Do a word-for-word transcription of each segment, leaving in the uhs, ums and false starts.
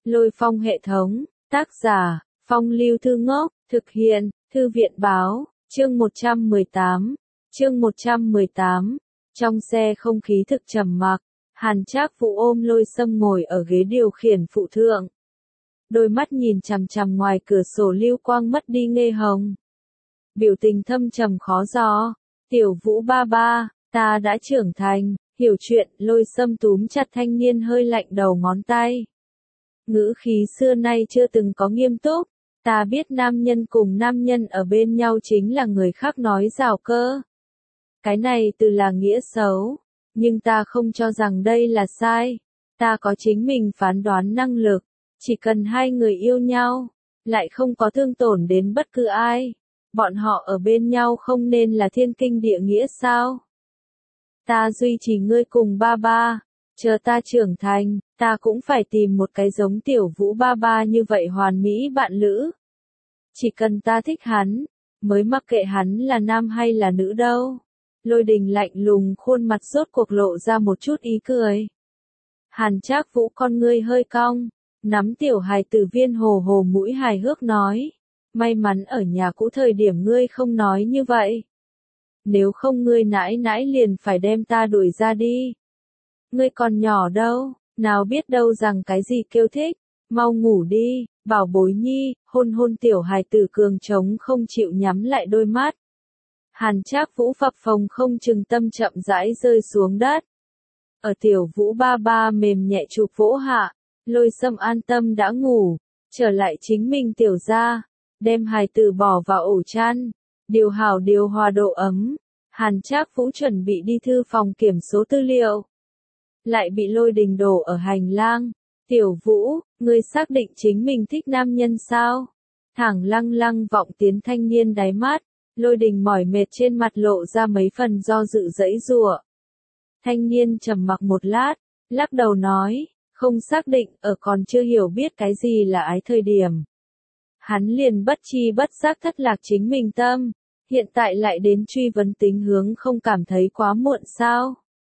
Lôi Phong hệ thống, tác giả, Phong Lưu Thư Ngốc, thực hiện, Thư viện báo, chương một trăm mười tám, chương một trăm mười tám, trong xe không khí thực trầm mặc, Hàn Trác Vũ ôm Lôi Sâm ngồi ở ghế điều khiển phụ thượng. Đôi mắt nhìn chằm chằm ngoài cửa sổ lưu quang mất đi nghe hồng. Biểu tình thâm trầm khó dò, Tiểu Vũ ba ba, ta đã trưởng thành, hiểu chuyện. Lôi Sâm túm chặt thanh niên hơi lạnh đầu ngón tay. Ngữ khí xưa nay chưa từng có nghiêm túc, ta biết nam nhân cùng nam nhân ở bên nhau chính là người khác nói giảo cơ. Cái này từ là nghĩa xấu, nhưng ta không cho rằng đây là sai, ta có chính mình phán đoán năng lực, chỉ cần hai người yêu nhau, lại không có thương tổn đến bất cứ ai, bọn họ ở bên nhau không nên là thiên kinh địa nghĩa sao? Ta duy trì ngươi cùng ba ba, chờ ta trưởng thành, ta cũng phải tìm một cái giống Tiểu Vũ ba ba như vậy hoàn mỹ bạn lữ. Chỉ cần ta thích hắn, mới mặc kệ hắn là nam hay là nữ đâu. Lôi Đình lạnh lùng khuôn mặt rốt cuộc lộ ra một chút ý cười. Hàn Trác Vũ con ngươi hơi cong, nắm tiểu hài tử viên hồ hồ mũi hài hước nói. May mắn ở nhà cũ thời điểm ngươi không nói như vậy. Nếu không ngươi nãi nãi liền phải đem ta đuổi ra đi. Ngươi còn nhỏ đâu, nào biết đâu rằng cái gì kêu thích, mau ngủ đi, bảo bối nhi, hôn hôn tiểu hài tử cường trống không chịu nhắm lại đôi mắt. Hàn Trác Vũ phập phồng không chừng tâm chậm rãi rơi xuống đất. Ở Tiểu Vũ ba ba mềm nhẹ chụp vỗ hạ, Lôi Sâm an tâm đã ngủ, trở lại chính mình tiểu gia, đem hài tử bỏ vào ổ chăn, điều hảo điều hòa độ ấm. Hàn Trác Vũ chuẩn bị đi thư phòng kiểm số tư liệu, lại bị Lôi Đình đổ ở hành lang. Tiểu Vũ, ngươi xác định chính mình thích nam nhân sao? Thẳng lăng lăng vọng tiến thanh niên đáy mắt, Lôi Đình mỏi mệt trên mặt lộ ra mấy phần do dự dẫy giụa. Thanh niên trầm mặc một lát, lắc đầu nói, không xác định, ở còn chưa hiểu biết cái gì là ái thời điểm. Hắn liền bất chi bất giác thất lạc chính mình tâm, hiện tại lại đến truy vấn tính hướng không cảm thấy quá muộn sao?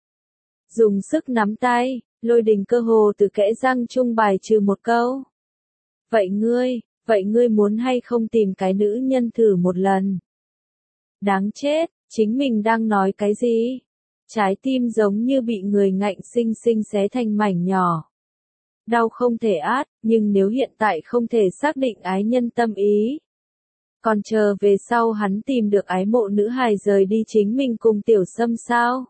Dùng sức nắm tay, Lôi Đình cơ hồ từ kẽ răng chung bài trừ một câu. Vậy ngươi, vậy ngươi muốn hay không tìm cái nữ nhân thử một lần? Đáng chết, chính mình đang nói cái gì? Trái tim giống như bị người ngạnh sinh sinh xé thành mảnh nhỏ. Đau không thể át, nhưng nếu hiện tại không thể xác định ái nhân tâm ý. Còn chờ về sau hắn tìm được ái mộ nữ hài rời đi chính mình cùng Tiểu Sâm sao?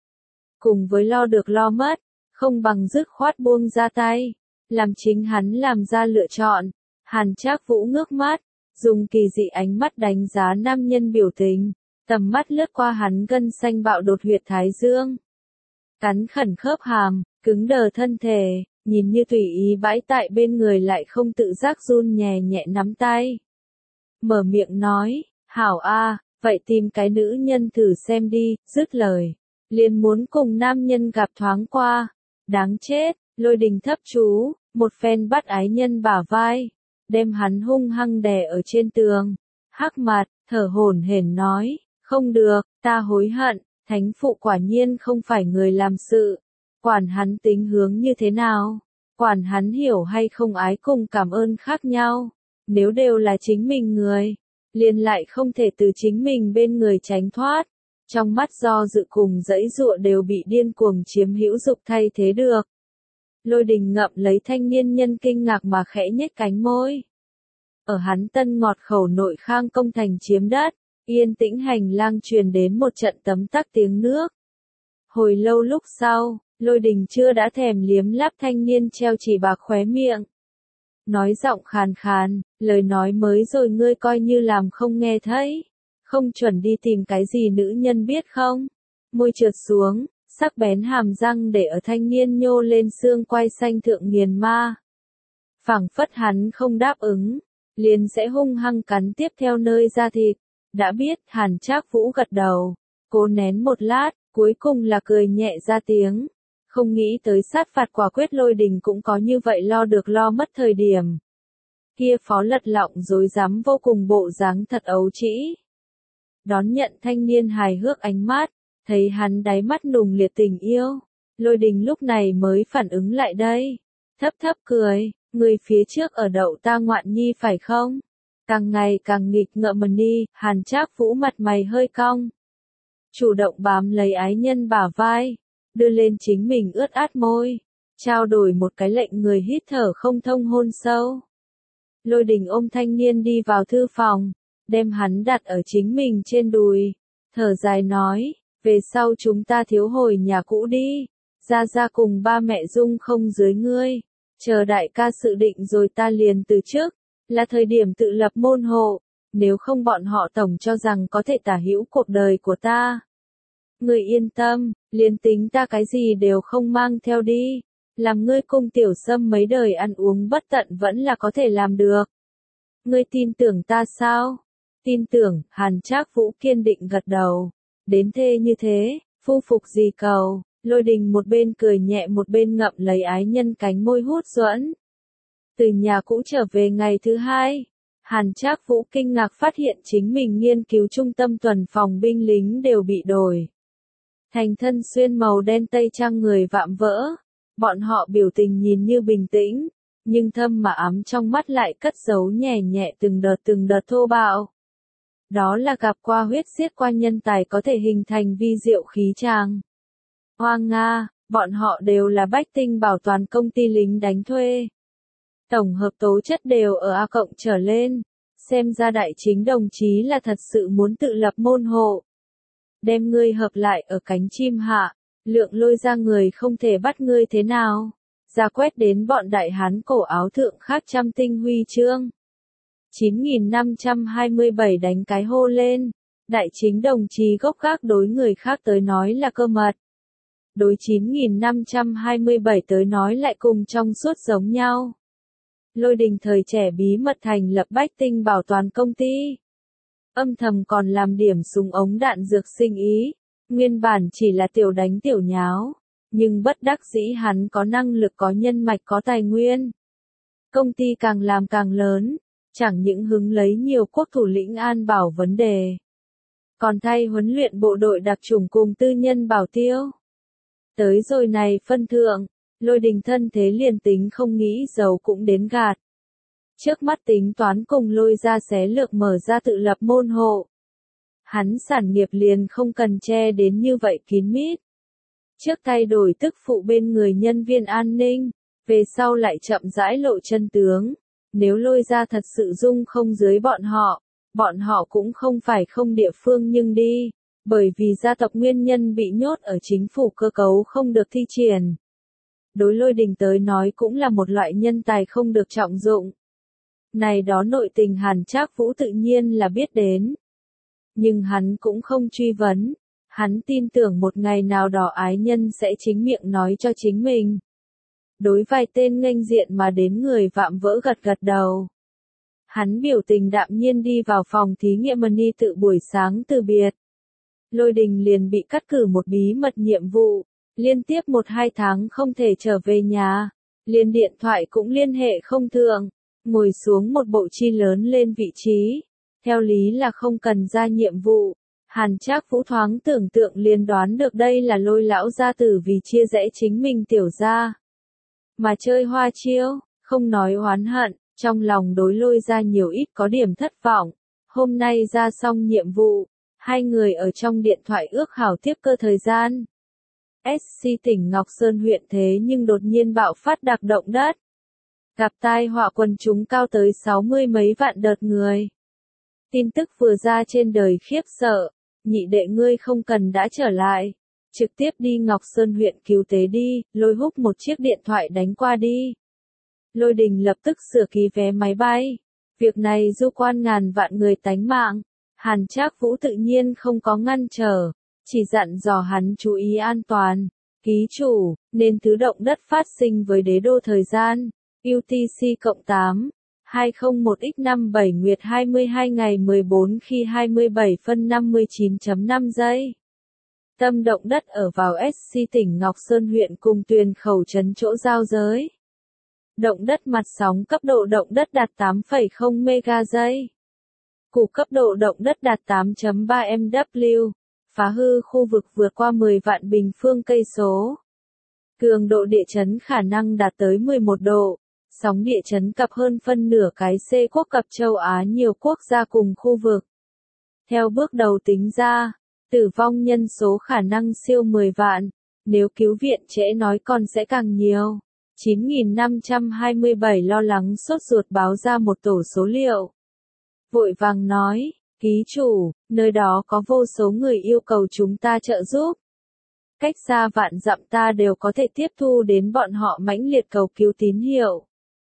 Cùng với lo được lo mất, không bằng dứt khoát buông ra tay, làm chính hắn làm ra lựa chọn. Hàn Trác Vũ ngước mắt, dùng kỳ dị ánh mắt đánh giá nam nhân biểu tình, tầm mắt lướt qua hắn gân xanh bạo đột huyệt thái dương. Cắn khẩn khớp hàm, cứng đờ thân thể, nhìn như tùy ý bãi tại bên người lại không tự giác run nhẹ nhẹ nắm tay. Mở miệng nói, hảo a, vậy tìm cái nữ nhân thử xem đi, dứt lời. Liền muốn cùng nam nhân gặp thoáng qua. Đáng chết, Lôi Đình thấp chú, một phen bắt ái nhân bả vai, đem hắn hung hăng đè ở trên tường. Hắc mặt, thở hổn hển nói, không được, ta hối hận, thánh phụ quả nhiên không phải người làm sự. Quản hắn tính hướng như thế nào, quản hắn hiểu hay không ái cùng cảm ơn khác nhau. Nếu đều là chính mình người, liền lại không thể từ chính mình bên người tránh thoát. Trong mắt do dự cùng dẫy dụa đều bị điên cuồng chiếm hữu dục thay thế được. Lôi Đình ngậm lấy thanh niên nhân kinh ngạc mà khẽ nhếch cánh môi. Ở hắn tân ngọt khẩu nội khang công thành chiếm đất, yên tĩnh hành lang truyền đến một trận tấm tắc tiếng nước. Hồi lâu lúc sau, Lôi Đình chưa đã thèm liếm láp thanh niên treo chỉ bạc khóe miệng. Nói giọng khàn khàn, lời nói mới rồi ngươi coi như làm không nghe thấy. Không chuẩn đi tìm cái gì nữ nhân biết không? Môi trượt xuống, sắc bén hàm răng để ở thanh niên nhô lên xương quai xanh thượng nghiền ma. Phảng phất hắn không đáp ứng, liền sẽ hung hăng cắn tiếp theo nơi da thịt. Đã biết, Hàn Trác Vũ gật đầu, cố nén một lát, cuối cùng là cười nhẹ ra tiếng. Không nghĩ tới sát phạt quả quyết Lôi Đình cũng có như vậy lo được lo mất thời điểm. Kia phó lật lọng dối rắm vô cùng bộ dáng thật ấu trĩ. Đón nhận thanh niên hài hước ánh mắt, thấy hắn đáy mắt nùng liệt tình yêu. Lôi Đình lúc này mới phản ứng lại đây. Thấp thấp cười, Người phía trước ở đậu ta ngoạn nhi phải không? Càng ngày càng nghịch ngợm đi, Hàn Trác Vũ mặt mày hơi cong. Chủ động bám lấy ái nhân bả vai, đưa lên chính mình ướt át môi, trao đổi một cái lệnh người hít thở không thông hôn sâu. Lôi Đình ôm thanh niên đi vào thư phòng, đem hắn đặt ở chính mình trên đùi, thở dài nói, về sau chúng ta thiếu hồi nhà cũ đi, ra ra cùng ba mẹ dung không dưới ngươi, chờ đại ca sự định rồi ta liền từ trước, là thời điểm tự lập môn hộ, nếu không bọn họ tổng cho rằng có thể tả hữu cuộc đời của ta. Ngươi yên tâm, liền tính ta cái gì đều không mang theo đi, làm ngươi cung tiểu sâm mấy đời ăn uống bất tận vẫn là có thể làm được. Ngươi tin tưởng ta sao? Tin tưởng, Hàn Trác Vũ kiên định gật đầu. Đến thê như thế, phu phục gì cầu, Lôi Đình một bên cười nhẹ một bên ngậm lấy ái nhân cánh môi hút duẫn. Từ nhà cũ trở về ngày thứ hai, Hàn Trác Vũ kinh ngạc phát hiện chính mình nghiên cứu trung tâm tuần phòng binh lính đều bị đổi thành thân xuyên màu đen tây trang người vạm vỡ. Bọn họ biểu tình nhìn như bình tĩnh, nhưng thâm mà ám trong mắt lại cất giấu nhẹ nhẹ từng đợt từng đợt thô bạo. Đó là gặp qua huyết xiết qua nhân tài có thể hình thành vi diệu khí tràng. Hoa Nga, bọn họ đều là bách tinh bảo toàn công ty lính đánh thuê. Tổng hợp tố chất đều ở A cộng trở lên, xem ra đại chính đồng chí là thật sự muốn tự lập môn hộ. Đem ngươi hợp lại ở cánh chim hạ, lượng lôi ra người không thể bắt ngươi thế nào. Ra quét đến bọn đại hán cổ áo thượng khác trăm tinh huy chương. chín nghìn năm trăm hai mươi bảy đánh cái hô lên, đại chính đồng chí gốc gác đối người khác tới nói là cơ mật. Đối chín nghìn năm trăm hai mươi bảy tới nói lại cùng trong suốt giống nhau. Lôi Đình thời trẻ bí mật thành lập bách tinh bảo toàn công ty. Âm thầm còn làm điểm súng ống đạn dược sinh ý, nguyên bản chỉ là tiểu đánh tiểu nháo, nhưng bất đắc dĩ hắn có năng lực có nhân mạch có tài nguyên. Công ty càng làm càng lớn, chẳng những hứng lấy nhiều quốc thủ lĩnh an bảo vấn đề, còn thay huấn luyện bộ đội đặc chủng cùng tư nhân bảo tiêu. Tới rồi này phân thượng, Lôi Đình thân thế liền tính không nghĩ giàu cũng đến gạt. Trước mắt tính toán cùng Lôi ra xé lược mở ra tự lập môn hộ. Hắn sản nghiệp liền không cần che đến như vậy kín mít. Trước thay đổi tức phụ bên người nhân viên an ninh, về sau lại chậm rãi lộ chân tướng. Nếu Lôi ra thật sự dung không dưới bọn họ, bọn họ cũng không phải không địa phương nhưng đi, bởi vì gia tộc nguyên nhân bị nhốt ở chính phủ cơ cấu không được thi triển. Đối Lôi Đình tới nói cũng là một loại nhân tài không được trọng dụng. Này đó nội tình Hàn Trác Vũ tự nhiên là biết đến. Nhưng hắn cũng không truy vấn, hắn tin tưởng một ngày nào đó ái nhân sẽ chính miệng nói cho chính mình. Đối vài tên nghênh diện mà đến người vạm vỡ gật gật đầu. Hắn biểu tình đạm nhiên đi vào phòng thí nghiệm Mani tự buổi sáng từ biệt. Lôi Đình liền bị cắt cử một bí mật nhiệm vụ, liên tiếp một hai tháng không thể trở về nhà, liền điện thoại cũng liên hệ không thượng, ngồi xuống một bộ chi lớn lên vị trí, theo lý là không cần ra nhiệm vụ. Hàn Trác Vũ thoáng tưởng tượng liền đoán được đây là Lôi lão gia tử vì chia rẽ chính mình tiểu gia mà chơi hoa chiêu, không nói oán hận, trong lòng đối Lôi ra nhiều ít có điểm thất vọng. Hôm nay ra xong nhiệm vụ, hai người ở trong điện thoại ước hảo tiếp cơ thời gian. ét xê tỉnh Ngọc Sơn huyện thế nhưng đột nhiên bạo phát đặc động đất. Gặp tai họa quần chúng cao tới sáu mươi mấy vạn đợt người. Tin tức vừa ra trên đời khiếp sợ, nhị đệ ngươi không cần đã trở lại. Trực tiếp đi Ngọc Sơn huyện cứu tế đi, Lôi húc một chiếc điện thoại đánh qua đi. Lôi Đình lập tức sửa ký vé máy bay. Việc này du quan ngàn vạn người tánh mạng. Hàn Trác Vũ tự nhiên không có ngăn trở, chỉ dặn dò hắn chú ý an toàn. Ký chủ, nên thứ động đất phát sinh với đế đô thời gian, u tê xê cộng tám, hai không một x năm bảy nguyệt hai mươi hai ngày mười bốn khi hai mươi bảy phân năm mươi chín phẩy năm giây. Tâm động đất ở vào ét xê tỉnh Ngọc Sơn huyện cùng Tuyền Khẩu trấn chỗ giao giới. Động đất mặt sóng cấp độ động đất đạt tám phẩy không mega giây. Củ cấp độ động đất đạt tám phẩy ba em vê, phá hư khu vực vượt qua mười vạn bình phương cây số. Cường độ địa chấn khả năng đạt tới mười một độ, Sóng địa chấn cập hơn phân nửa cái C quốc cập châu Á nhiều quốc gia cùng khu vực. Theo bước đầu tính ra, tử vong nhân số khả năng siêu mười vạn, nếu cứu viện trễ nói còn sẽ càng nhiều. chín nghìn năm trăm hai mươi bảy lo lắng sốt ruột báo ra một tổ số liệu. Vội vàng nói, ký chủ, nơi đó có vô số người yêu cầu chúng ta trợ giúp. Cách xa vạn dặm ta đều có thể tiếp thu đến bọn họ mãnh liệt cầu cứu tín hiệu.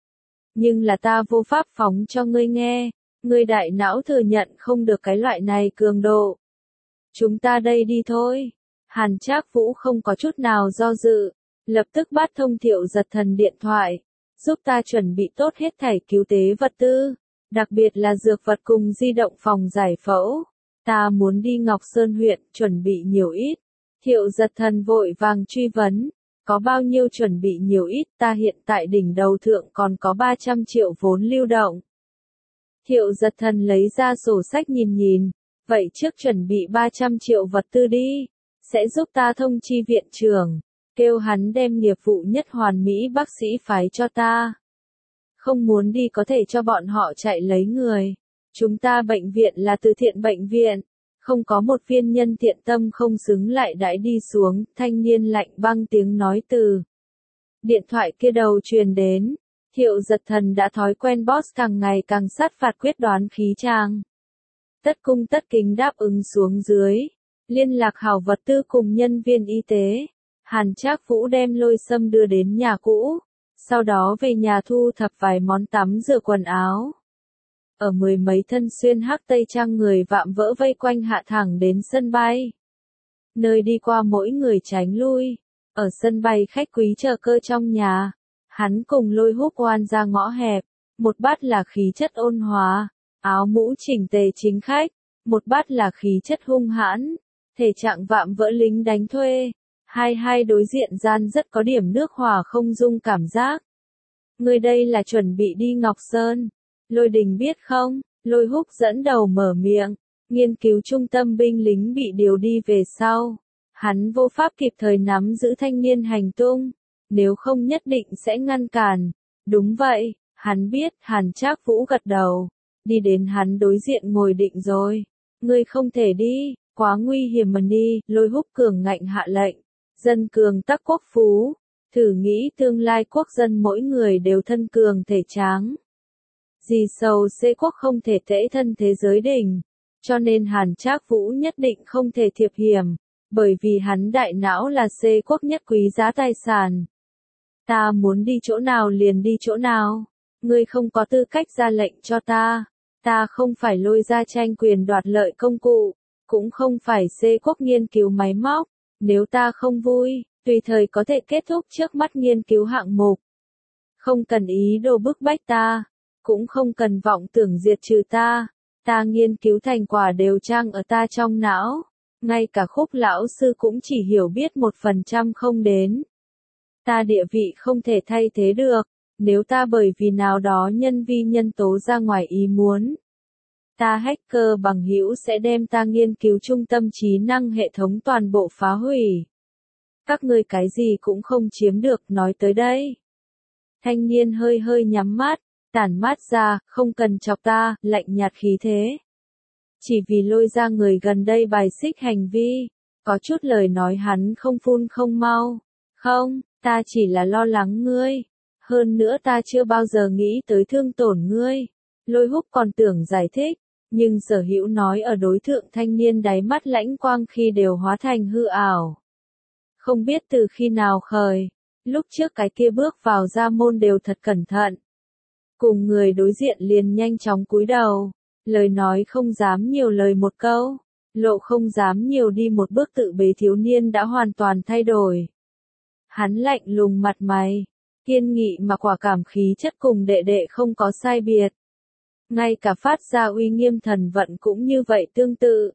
Nhưng là ta vô pháp phóng cho ngươi nghe, ngươi đại não thừa nhận không được cái loại này cường độ. Chúng ta đây đi thôi. Hàn Trác Vũ không có chút nào do dự, lập tức bắt thông Thiệu Giật Thần điện thoại, giúp ta chuẩn bị tốt hết thảy cứu tế vật tư, đặc biệt là dược vật cùng di động phòng giải phẫu. Ta muốn đi Ngọc Sơn huyện, chuẩn bị nhiều ít. Thiệu Giật Thần vội vàng truy vấn, có bao nhiêu chuẩn bị nhiều ít, ta hiện tại đỉnh đầu thượng còn có ba trăm triệu vốn lưu động. Thiệu Giật Thần lấy ra sổ sách nhìn nhìn, vậy trước chuẩn bị ba trăm triệu vật tư đi, sẽ giúp ta thông chi viện trưởng, kêu hắn đem nghiệp vụ nhất hoàn mỹ bác sĩ phái cho ta. Không muốn đi có thể cho bọn họ chạy lấy người. Chúng ta bệnh viện là từ thiện bệnh viện, không có một viên nhân thiện tâm không xứng lại đãi đi xuống, thanh niên lạnh băng tiếng nói từ. Điện thoại kia đầu truyền đến, Thiệu Giật Thần đã thói quen boss càng ngày càng sát phạt quyết đoán khí trang. Tất cung tất kính đáp ứng xuống dưới, liên lạc hảo vật tư cùng nhân viên y tế. Hàn Trác Vũ đem Lôi Sâm đưa đến nhà cũ, sau đó về nhà thu thập vài món tắm rửa quần áo. Ở mười mấy thân xuyên hắc tây trang người vạm vỡ vây quanh hạ thẳng đến sân bay. Nơi đi qua mỗi người tránh lui, ở sân bay khách quý chờ cơ trong nhà, hắn cùng Lôi Húc oan ra ngõ hẹp, một bát là khí chất ôn hòa, áo mũ chỉnh tề chính khách, một bát là khí chất hung hãn, thể trạng vạm vỡ lính đánh thuê. Hai hai đối diện gian rất có điểm nước hòa không dung cảm giác. Người đây là chuẩn bị đi Ngọc Sơn. Lôi Đình biết không? Lôi Húc dẫn đầu mở miệng. Nghiên cứu trung tâm binh lính bị điều đi về sau. Hắn vô pháp kịp thời nắm giữ thanh niên hành tung. Nếu không nhất định sẽ ngăn cản. Đúng vậy, hắn biết. Hàn Trác Vũ gật đầu. Đi đến hắn đối diện ngồi định rồi. Ngươi không thể đi, quá nguy hiểm mà đi. Lôi Húc cường ngạnh hạ lệnh. Dân cường tắc quốc phú, thử nghĩ tương lai quốc dân mỗi người đều thân cường thể tráng. Dì sầu C quốc không thể tễ thân thế giới đỉnh, cho nên Hàn Trác Vũ nhất định không thể thiệp hiểm, bởi vì hắn đại não là C quốc nhất quý giá tài sản. Ta muốn đi chỗ nào liền đi chỗ nào, ngươi không có tư cách ra lệnh cho ta, ta không phải lôi ra tranh quyền đoạt lợi công cụ, cũng không phải C quốc nghiên cứu máy móc. Nếu ta không vui, tùy thời có thể kết thúc trước mắt nghiên cứu hạng mục. Không cần ý đồ bức bách ta, cũng không cần vọng tưởng diệt trừ ta, ta nghiên cứu thành quả đều trang ở ta trong não, ngay cả Khúc lão sư cũng chỉ hiểu biết một phần trăm không đến. Ta địa vị không thể thay thế được, nếu ta bởi vì nào đó nhân vi nhân tố ra ngoài ý muốn. Ta hacker bằng hữu sẽ đem ta nghiên cứu trung tâm trí năng hệ thống toàn bộ phá hủy. Các ngươi cái gì cũng không chiếm được, nói tới đây. Thanh niên hơi hơi nhắm mắt, tản mát ra, không cần chọc ta, lạnh nhạt khí thế. Chỉ vì Lôi ra người gần đây bài xích hành vi, có chút lời nói hắn không phun không mau. Không, ta chỉ là lo lắng ngươi. Hơn nữa ta chưa bao giờ nghĩ tới thương tổn ngươi. Lôi Húc còn tưởng giải thích. Nhưng Sở Hữu nói ở đối tượng thanh niên đáy mắt lãnh quang khi đều hóa thành hư ảo. Không biết từ khi nào khởi, lúc trước cái kia bước vào ra môn đều thật cẩn thận. Cùng người đối diện liền nhanh chóng cúi đầu, lời nói không dám nhiều lời một câu, lộ không dám nhiều đi một bước tự bế thiếu niên đã hoàn toàn thay đổi. Hắn lạnh lùng mặt mày, kiên nghị mà quả cảm khí chất cùng đệ đệ không có sai biệt. Ngay cả phát ra uy nghiêm thần vận cũng như vậy tương tự.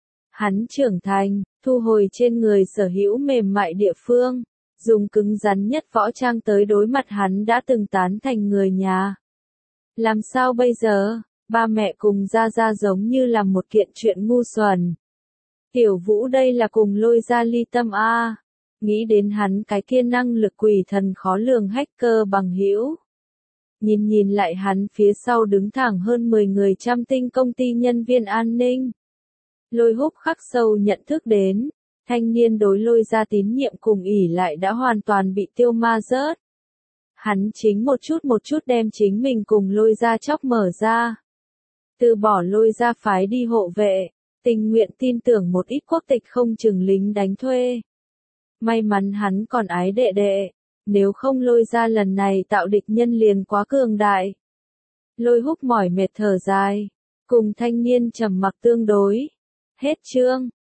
Hắn trưởng thành, thu hồi trên người Sở Hữu mềm mại địa phương, dùng cứng rắn nhất võ trang tới đối mặt hắn đã từng tán thành người nhà. Làm sao bây giờ, ba mẹ cùng ra ra giống như là một kiện chuyện ngu xuẩn. Tiểu Vũ đây là cùng Lôi ra ly tâm a. Nghĩ đến hắn cái kia năng lực quỷ thần khó lường hacker bằng hữu. Nhìn nhìn lại hắn phía sau đứng thẳng hơn mười người trăm tinh công ty nhân viên an ninh. Lôi Húc khắc sâu nhận thức đến, thanh niên đối Lôi gia tín nhiệm cùng ỷ lại đã hoàn toàn bị tiêu ma rớt. Hắn chính một chút một chút đem chính mình cùng Lôi gia chóc mở ra. Từ bỏ Lôi gia phái đi hộ vệ, tình nguyện tin tưởng một ít quốc tịch không chừng lính đánh thuê. May mắn hắn còn ái đệ đệ, nếu không Lôi gia lần này tạo địch nhân liền quá cường đại. Lôi Húc mỏi mệt thở dài, cùng thanh niên trầm mặc tương đối. Hết chương.